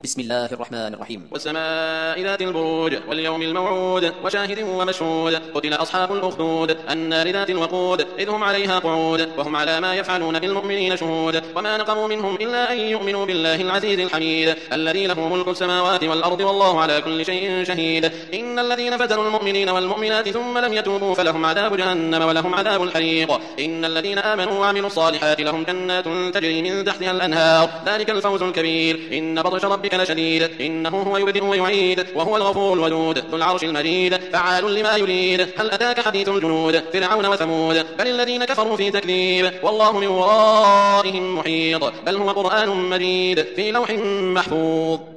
بسم الله الرحمن الرحيم. والسماء ذات البروج واليوم الموعود وشاهد ومشهود قتل أصحاب الأخدود النار ذات الوقود إذ هم عليها قعود وهم على ما يفعلون بالمؤمنين شهود وما نقموا منهم إلا أن يؤمنوا بالله العزيز الحميد الذي له ملك السماوات والأرض والله على كل شيء شهيد. إن الذين فتنوا المؤمنين والمؤمنات ثم لم يتوبوا فلهم عذاب جهنم ولهم عذاب الحريق. إن الذين آمنوا وعملوا الصالحات لهم جنات تجري من تحتها الأنهار ذلك الفوز الكبير. إن بطش ربك لشديد إنه هو يبدئ ويعيد وهو الغفور الودود ذو العرش المجيد فعال لما يريد. هل أتاك حديث الجنود فرعون وثمود بل الذين كفروا في تكذيب والله من ورائهم محيط بل هو قرآن مجيد في لوح محفوظ.